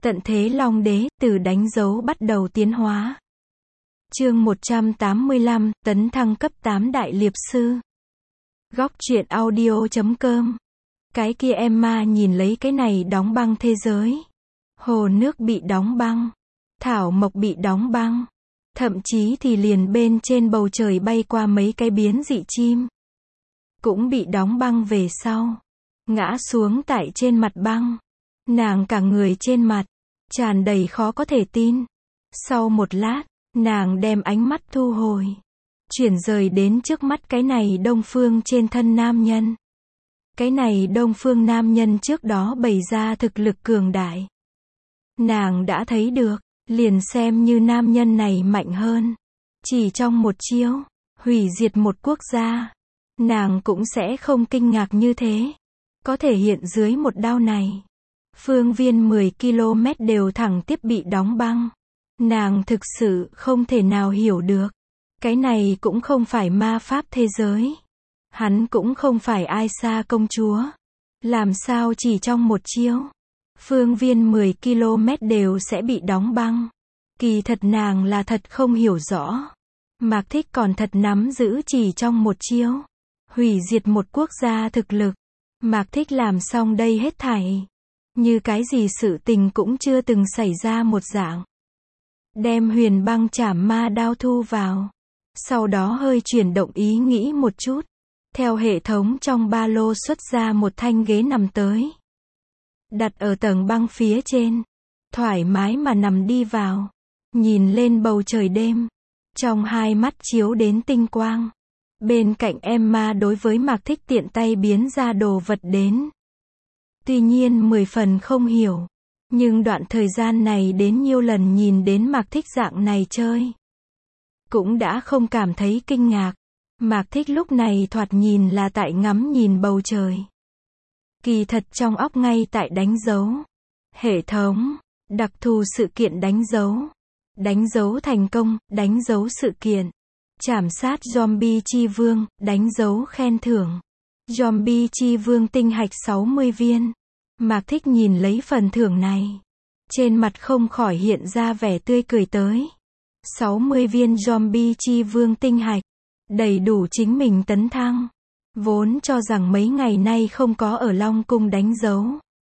Tận thế Long Đế, từ đánh dấu bắt đầu tiến hóa. Chương 185, tấn thăng cấp 8 đại liệp sư. Góc truyện audio.com. Cái kia Emma nhìn lấy cái này đóng băng thế giới. Hồ nước bị đóng băng. Thảo mộc bị đóng băng. Thậm chí thì liền bên trên bầu trời bay qua mấy cái biến dị chim. Cũng bị đóng băng về sau. Ngã xuống tại trên mặt băng. Nàng cả người trên mặt. Tràn đầy khó có thể tin. Sau một lát, nàng đem ánh mắt thu hồi. Chuyển rời đến trước mắt cái này đông phương trên thân nam nhân. Cái này đông phương nam nhân trước đó bày ra thực lực cường đại. Nàng đã thấy được, liền xem như nam nhân này mạnh hơn. Chỉ trong một chiêu, hủy diệt một quốc gia. Nàng cũng sẽ không kinh ngạc như thế. Có thể hiện dưới một đao này. Phương viên 10 km đều thẳng tiếp bị đóng băng. Nàng thực sự không thể nào hiểu được. Cái này cũng không phải ma pháp thế giới. Hắn cũng không phải ai xa công chúa. Làm sao chỉ trong một chiêu, phương viên 10 km đều sẽ bị đóng băng. Kỳ thật nàng là thật không hiểu rõ. Mạc Thích còn thật nắm giữ chỉ trong một chiêu. Hủy diệt một quốc gia thực lực. Mạc Thích làm xong đây hết thảy. Như cái gì sự tình cũng chưa từng xảy ra một dạng. Đem huyền băng chảm ma đao thu vào. Sau đó hơi chuyển động ý nghĩ một chút. Theo hệ thống trong ba lô xuất ra một thanh ghế nằm tới. Đặt ở tầng băng phía trên. Thoải mái mà nằm đi vào. Nhìn lên bầu trời đêm. Trong hai mắt chiếu đến tinh quang. Bên cạnh Emma đối với Mạc Thích tiện tay biến ra đồ vật đến. Tuy nhiên 10 phần không hiểu. Nhưng đoạn thời gian này đến nhiều lần nhìn đến Mạc Thích dạng này chơi. Cũng đã không cảm thấy kinh ngạc. Mạc Thích lúc này thoạt nhìn là tại ngắm nhìn bầu trời. Kỳ thật trong óc ngay tại đánh dấu. Hệ thống, đặc thù sự kiện đánh dấu. Đánh dấu thành công, đánh dấu sự kiện. Trảm sát zombie chi vương, đánh dấu khen thưởng. Zombie chi vương tinh hạch 60 viên. Mạc Thích nhìn lấy phần thưởng này. Trên mặt không khỏi hiện ra vẻ tươi cười tới. 60 viên zombie chi vương tinh hạch. Đầy đủ chính mình tấn thăng. Vốn cho rằng mấy ngày nay không có ở Long Cung đánh dấu.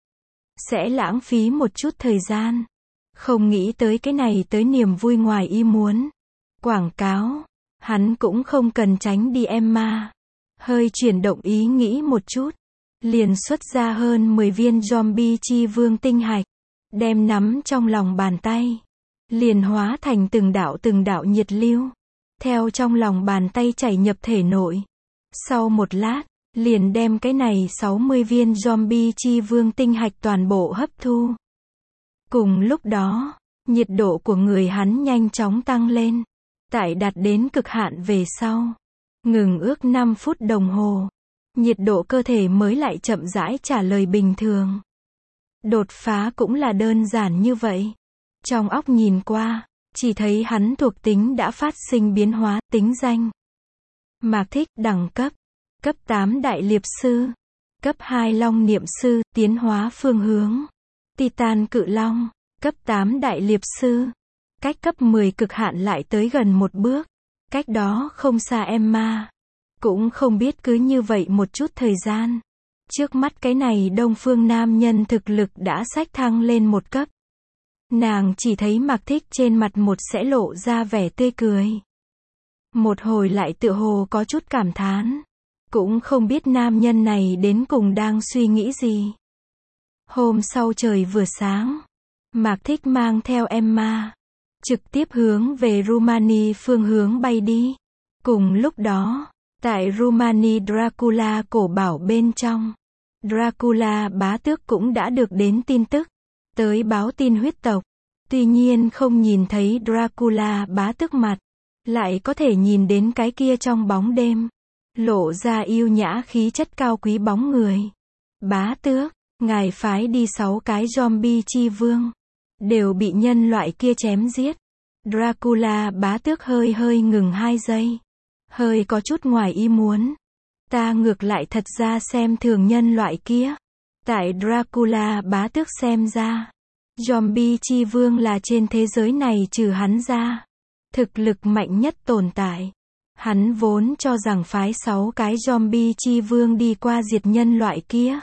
Sẽ lãng phí một chút thời gian. Không nghĩ tới cái này tới niềm vui ngoài ý muốn. Quảng cáo. Hắn cũng không cần tránh đi Emma. Hơi chuyển động ý nghĩ một chút. Liền xuất ra hơn 10 viên zombie chi vương tinh hạch. Đem nắm trong lòng bàn tay. Liền hóa thành từng đạo nhiệt lưu. Theo trong lòng bàn tay chảy nhập thể nội. Sau một lát, liền đem cái này 60 viên zombie chi vương tinh hạch toàn bộ hấp thu. Cùng lúc đó, nhiệt độ của người hắn nhanh chóng tăng lên. Tại đạt đến cực hạn về sau. Ngừng ước 5 phút đồng hồ. Nhiệt độ cơ thể mới lại chậm rãi trả lời bình thường. Đột phá cũng là đơn giản như vậy. Trong óc nhìn qua, chỉ thấy hắn thuộc tính đã phát sinh biến hóa, tính danh. Mạc Thích, đẳng cấp. Cấp 8 đại liệp sư. Cấp 2 long niệm sư, tiến hóa phương hướng. Titan cự long. Cấp 8 đại liệp sư. Cách cấp 10 cực hạn lại tới gần một bước. Cách đó không xa Emma. Cũng không biết cứ như vậy một chút thời gian. Trước mắt cái này đông phương nam nhân thực lực đã xách thăng lên một cấp. Nàng chỉ thấy Mạc Thích trên mặt một sẽ lộ ra vẻ tươi cười. Một hồi lại tựa hồ có chút cảm thán. Cũng không biết nam nhân này đến cùng đang suy nghĩ gì. Hôm sau trời vừa sáng. Mạc Thích mang theo Emma. Trực tiếp hướng về Rumani phương hướng bay đi. Cùng lúc đó, tại Rumani Dracula cổ bảo bên trong. Dracula bá tước cũng đã được đến tin tức. Tới báo tin huyết tộc. Tuy nhiên không nhìn thấy Dracula bá tước mặt. Lại có thể nhìn đến cái kia trong bóng đêm. Lộ ra yêu nhã khí chất cao quý bóng người. Bá tước, ngài phái đi 6 cái zombie chi vương. Đều bị nhân loại kia chém giết. Dracula bá tước hơi ngừng 2 giây. Hơi có chút ngoài ý muốn. Ta ngược lại thật ra xem thường nhân loại kia. Tại Dracula bá tước xem ra. Zombie chi vương là trên thế giới này trừ hắn ra, thực lực mạnh nhất tồn tại. Hắn vốn cho rằng phái 6 cái zombie chi vương đi qua diệt nhân loại kia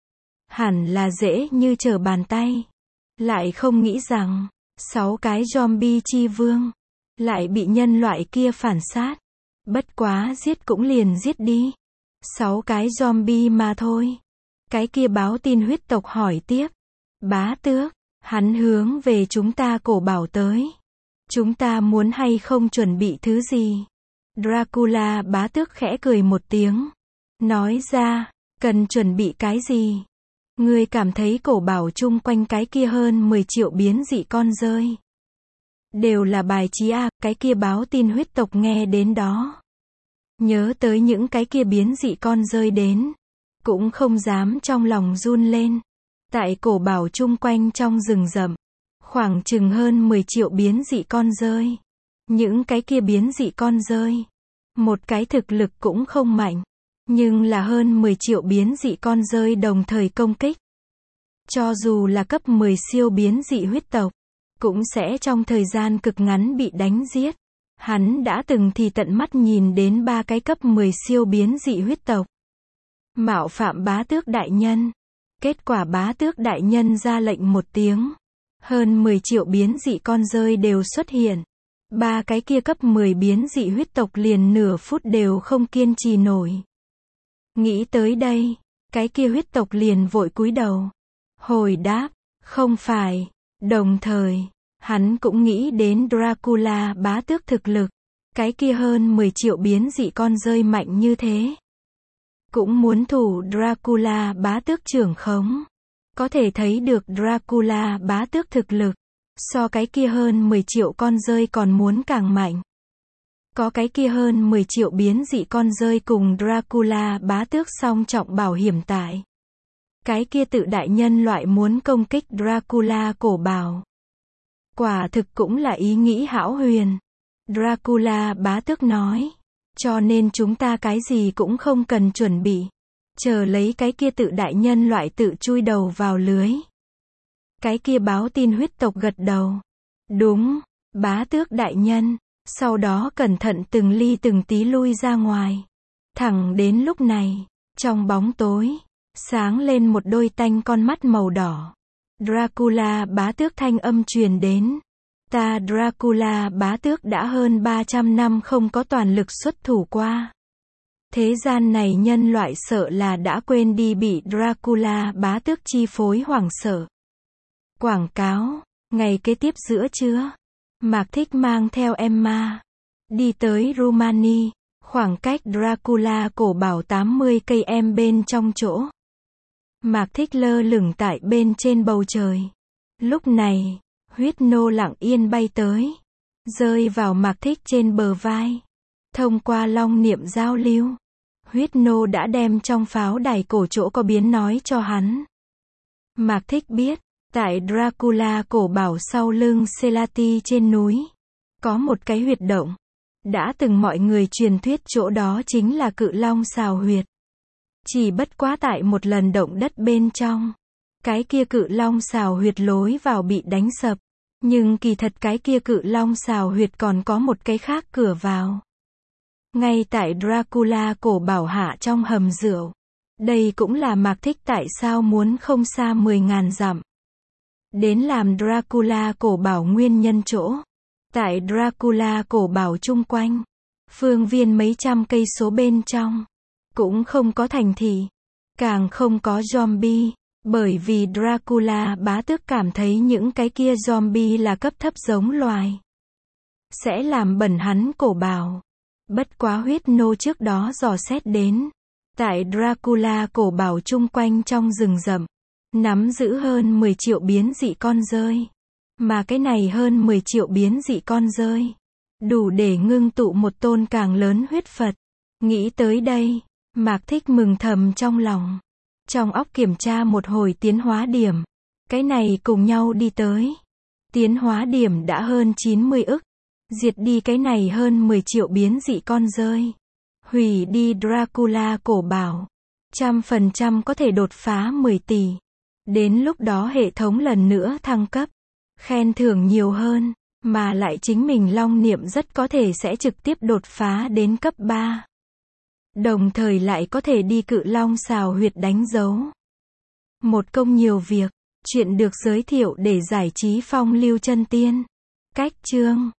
hẳn là dễ như trở bàn tay. Lại không nghĩ rằng, 6 cái zombie chi vương lại bị nhân loại kia phản sát. Bất quá giết cũng liền giết đi. 6 cái zombie mà thôi. Cái kia báo tin huyết tộc hỏi tiếp. Bá tước, hắn hướng về chúng ta cổ bảo tới. Chúng ta muốn hay không chuẩn bị thứ gì? Dracula bá tước khẽ cười một tiếng. Nói ra, cần chuẩn bị cái gì? Ngươi cảm thấy cổ bảo chung quanh cái kia hơn 10 triệu biến dị con rơi đều là bài trí à? Cái kia báo tin huyết tộc nghe đến đó, nhớ tới những cái kia biến dị con rơi đến, cũng không dám trong lòng run lên. Tại cổ bảo chung quanh trong rừng rậm, khoảng chừng hơn 10 triệu biến dị con rơi. Những cái kia biến dị con rơi, một cái thực lực cũng không mạnh, nhưng là hơn 10 triệu biến dị con rơi đồng thời công kích. Cho dù là cấp 10 siêu biến dị huyết tộc, cũng sẽ trong thời gian cực ngắn bị đánh giết. Hắn đã từng thì tận mắt nhìn đến 3 cái cấp 10 siêu biến dị huyết tộc mạo phạm bá tước đại nhân. Kết quả bá tước đại nhân ra lệnh một tiếng, hơn 10 triệu biến dị con rơi đều xuất hiện. 3 cái kia cấp 10 biến dị huyết tộc liền nửa phút đều không kiên trì nổi. Nghĩ tới đây, cái kia huyết tộc liền vội cúi đầu, hồi đáp, không phải. Đồng thời, hắn cũng nghĩ đến Dracula bá tước thực lực. Cái kia hơn 10 triệu biến dị con rơi mạnh như thế, cũng muốn thủ Dracula bá tước trưởng khống. Có thể thấy được Dracula bá tước thực lực so cái kia hơn 10 triệu con rơi còn muốn càng mạnh. Có cái kia hơn 10 triệu biến dị con rơi cùng Dracula bá tước song trọng bảo hiểm tại. Cái kia tự đại nhân loại muốn công kích Dracula cổ bảo. Quả thực cũng là ý nghĩ hão huyền. Dracula bá tước nói. Cho nên chúng ta cái gì cũng không cần chuẩn bị. Chờ lấy cái kia tự đại nhân loại tự chui đầu vào lưới. Cái kia báo tin huyết tộc gật đầu. Đúng, bá tước đại nhân. Sau đó cẩn thận từng ly từng tí lui ra ngoài. Thẳng đến lúc này, trong bóng tối, sáng lên một đôi tanh con mắt màu đỏ. Dracula bá tước thanh âm truyền đến. Ta Dracula bá tước đã hơn 300 năm không có toàn lực xuất thủ qua. Thế gian này nhân loại sợ là đã quên đi bị Dracula bá tước chi phối hoảng sợ. Quảng cáo, ngày kế tiếp giữa trưa, Mạc Thích mang theo Emma đi tới Rumani, khoảng cách Dracula cổ bảo 80 cây em bên trong chỗ. Mạc Thích lơ lửng tại bên trên bầu trời. Lúc này, huyết nô lặng yên bay tới, rơi vào Mạc Thích trên bờ vai. Thông qua long niệm giao lưu, huyết nô đã đem trong pháo đài cổ chỗ có biến nói cho hắn. Mạc Thích biết, tại Dracula cổ bảo sau lưng Selati trên núi, có một cái huyệt động. Đã từng mọi người truyền thuyết chỗ đó chính là Cự Long xào huyệt. Chỉ bất quá tại một lần động đất bên trong, cái kia Cự Long xào huyệt lối vào bị đánh sập. Nhưng kỳ thật cái kia Cự Long xào huyệt còn có một cái khác cửa vào. Ngay tại Dracula cổ bảo hạ trong hầm rượu. Đây cũng là Mạc Thích tại sao muốn không xa 10.000 dặm đến làm Dracula cổ bảo nguyên nhân chỗ. Tại Dracula cổ bảo chung quanh, phương viên mấy trăm cây số bên trong, cũng không có thành thị, càng không có zombie, bởi vì Dracula bá tước cảm thấy những cái kia zombie là cấp thấp giống loài, sẽ làm bẩn hắn cổ bảo. Bất quá huyết nô trước đó dò xét đến, tại Dracula cổ bảo chung quanh trong rừng rậm, nắm giữ hơn 10 triệu biến dị con rơi. Mà cái này hơn 10 triệu biến dị con rơi, đủ để ngưng tụ một tôn càng lớn huyết Phật. Nghĩ tới đây, Mạc Thích mừng thầm trong lòng. Trong óc kiểm tra một hồi tiến hóa điểm. Cái này cùng nhau đi tới. Tiến hóa điểm đã hơn 90 ức. Diệt đi cái này hơn 10 triệu biến dị con rơi. Hủy đi Dracula cổ bảo. 100% có thể đột phá 10 tỷ. Đến lúc đó hệ thống lần nữa thăng cấp, khen thưởng nhiều hơn, mà lại chính mình Long Niệm rất có thể sẽ trực tiếp đột phá đến cấp 3. Đồng thời lại có thể đi Cự Long xào huyệt đánh dấu. Một công nhiều việc, chuyện được giới thiệu để giải trí phong lưu chân tiên. Cách chương